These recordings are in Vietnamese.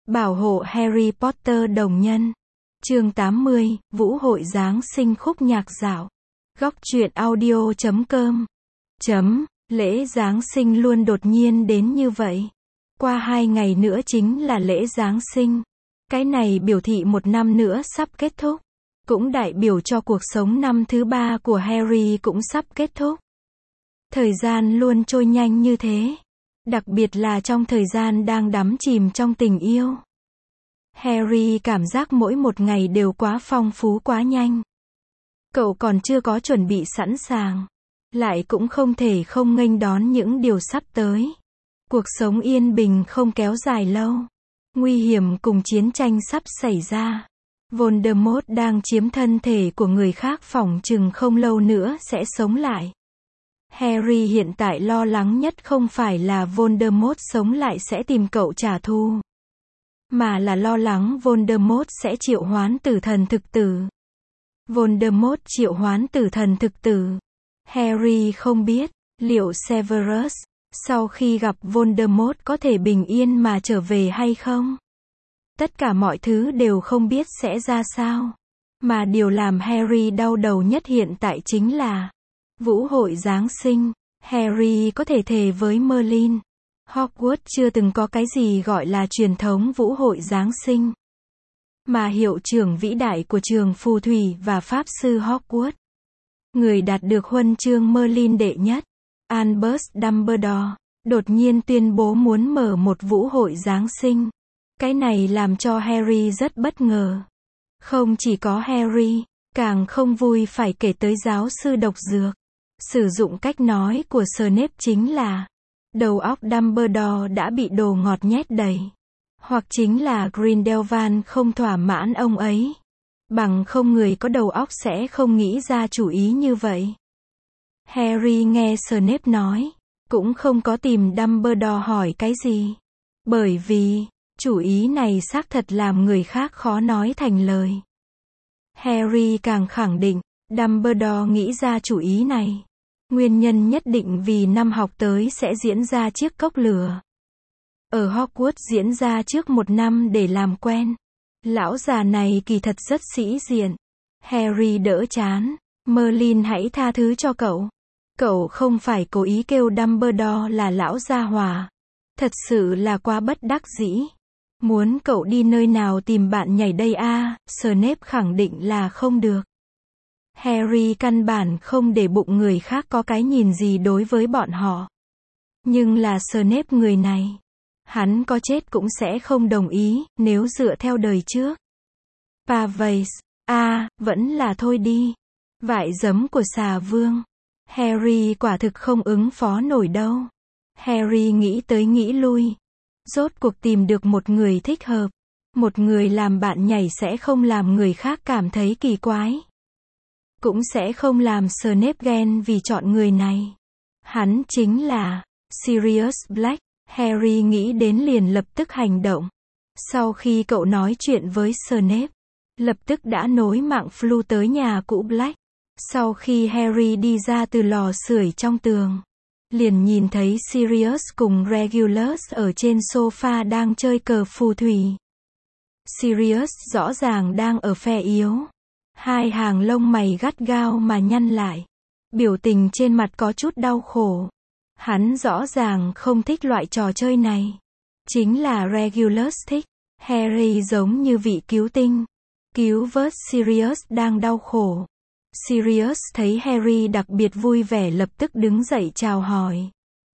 Bảo hộ Harry Potter đồng nhân. Chương 80, Vũ hội Giáng sinh khúc nhạc dạo. Góc truyện audio.com. Lễ Giáng sinh luôn đột nhiên đến như vậy. Qua 2 ngày nữa chính là lễ Giáng sinh. Cái này biểu thị một năm nữa sắp kết thúc. Cũng đại biểu cho cuộc sống năm thứ 3 của Harry cũng sắp kết thúc. Thời gian luôn trôi nhanh như thế. Đặc biệt là trong thời gian đang đắm chìm trong tình yêu. Harry cảm giác mỗi một ngày đều quá phong phú quá nhanh. Cậu còn chưa có chuẩn bị sẵn sàng. Lại cũng không thể không nghênh đón những điều sắp tới. Cuộc sống yên bình không kéo dài lâu. Nguy hiểm cùng chiến tranh sắp xảy ra. Voldemort đang chiếm thân thể của người khác, phỏng chừng không lâu nữa sẽ sống lại. Harry hiện tại lo lắng nhất không phải là Voldemort sống lại sẽ tìm cậu trả thù, mà là lo lắng Voldemort sẽ triệu hoán tử thần thực tử. Voldemort triệu hoán tử thần thực tử. Harry không biết, liệu Severus, sau khi gặp Voldemort có thể bình yên mà trở về hay không? Tất cả mọi thứ đều không biết sẽ ra sao. Mà điều làm Harry đau đầu nhất hiện tại chính là Vũ hội Giáng sinh. Harry có thể thề với Merlin, Hogwarts chưa từng có cái gì gọi là truyền thống Vũ hội Giáng sinh. Mà hiệu trưởng vĩ đại của trường phù thủy và pháp sư Hogwarts, người đạt được huân chương Merlin đệ nhất, Albus Dumbledore, đột nhiên tuyên bố muốn mở một vũ hội Giáng sinh. Cái này làm cho Harry rất bất ngờ. Không chỉ có Harry, càng không vui phải kể tới giáo sư độc dược. Sử dụng cách nói của Snape chính là đầu óc Dumbledore đã bị đồ ngọt nhét đầy. Hoặc chính là Grindelwald không thỏa mãn ông ấy. Bằng không người có đầu óc sẽ không nghĩ ra chủ ý như vậy. Harry nghe Snape nói, cũng không có tìm Dumbledore hỏi cái gì. Bởi vì, chủ ý này xác thật làm người khác khó nói thành lời. Harry càng khẳng định, Dumbledore nghĩ ra chủ ý này. Nguyên nhân nhất định vì năm học tới sẽ diễn ra chiếc cốc lửa. Ở Hogwarts diễn ra trước 1 năm để làm quen. Lão già này kỳ thật rất sĩ diện. Harry đỡ chán. Merlin hãy tha thứ cho cậu. Cậu không phải cố ý kêu Dumbledore là lão gia hỏa. Thật sự là quá bất đắc dĩ. Muốn cậu đi nơi nào tìm bạn nhảy đây à? Snape khẳng định là không được. Harry căn bản không để bụng người khác có cái nhìn gì đối với bọn họ. Nhưng là Snape người này, hắn có chết cũng sẽ không đồng ý, nếu dựa theo đời trước. Pavase, vẫn là thôi đi. Vại giấm của xà vương. Harry quả thực không ứng phó nổi đâu. Harry nghĩ tới nghĩ lui. Rốt cuộc tìm được một người thích hợp. Một người làm bạn nhảy sẽ không làm người khác cảm thấy kỳ quái. Cũng sẽ không làm Snape ghen vì chọn người này. Hắn chính là Sirius Black. Harry nghĩ đến liền lập tức hành động. Sau khi cậu nói chuyện với Snape, lập tức đã nối mạng flu tới nhà cũ Black. Sau khi Harry đi ra từ lò sưởi trong tường, liền nhìn thấy Sirius cùng Regulus ở trên sofa đang chơi cờ phù thủy. Sirius rõ ràng đang ở phe yếu. 2 hàng lông mày gắt gao mà nhăn lại. Biểu tình trên mặt có chút đau khổ. Hắn rõ ràng không thích loại trò chơi này. Chính là Regulus thích. Harry giống như vị cứu tinh. Cứu vớt Sirius đang đau khổ. Sirius thấy Harry đặc biệt vui vẻ lập tức đứng dậy chào hỏi.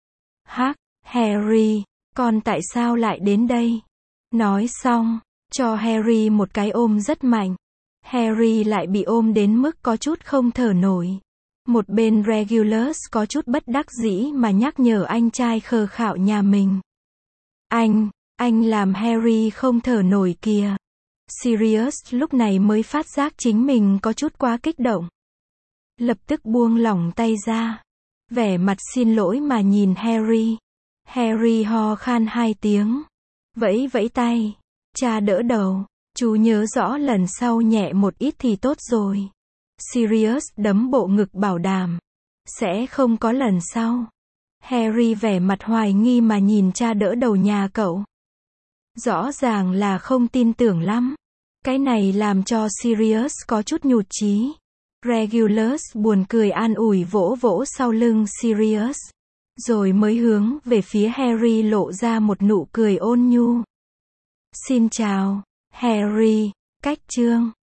Harry, con tại sao lại đến đây? Nói xong, cho Harry một cái ôm rất mạnh. Harry lại bị ôm đến mức có chút không thở nổi. Một bên Regulus có chút bất đắc dĩ mà nhắc nhở anh trai khờ khạo nhà mình. Anh làm Harry không thở nổi kìa. Sirius lúc này mới phát giác chính mình có chút quá kích động. Lập tức buông lỏng tay ra. Vẻ mặt xin lỗi mà nhìn Harry. Harry ho khan 2 tiếng. Vẫy vẫy tay. Cha đỡ đầu. Chú nhớ rõ lần sau nhẹ một ít thì tốt rồi. Sirius đấm bộ ngực bảo đảm. Sẽ không có lần sau. Harry vẻ mặt hoài nghi mà nhìn cha đỡ đầu nhà cậu. Rõ ràng là không tin tưởng lắm. Cái này làm cho Sirius có chút nhụt chí. Regulus buồn cười an ủi vỗ vỗ sau lưng Sirius. Rồi mới hướng về phía Harry lộ ra một nụ cười ôn nhu. Xin chào, Harry. Cách chương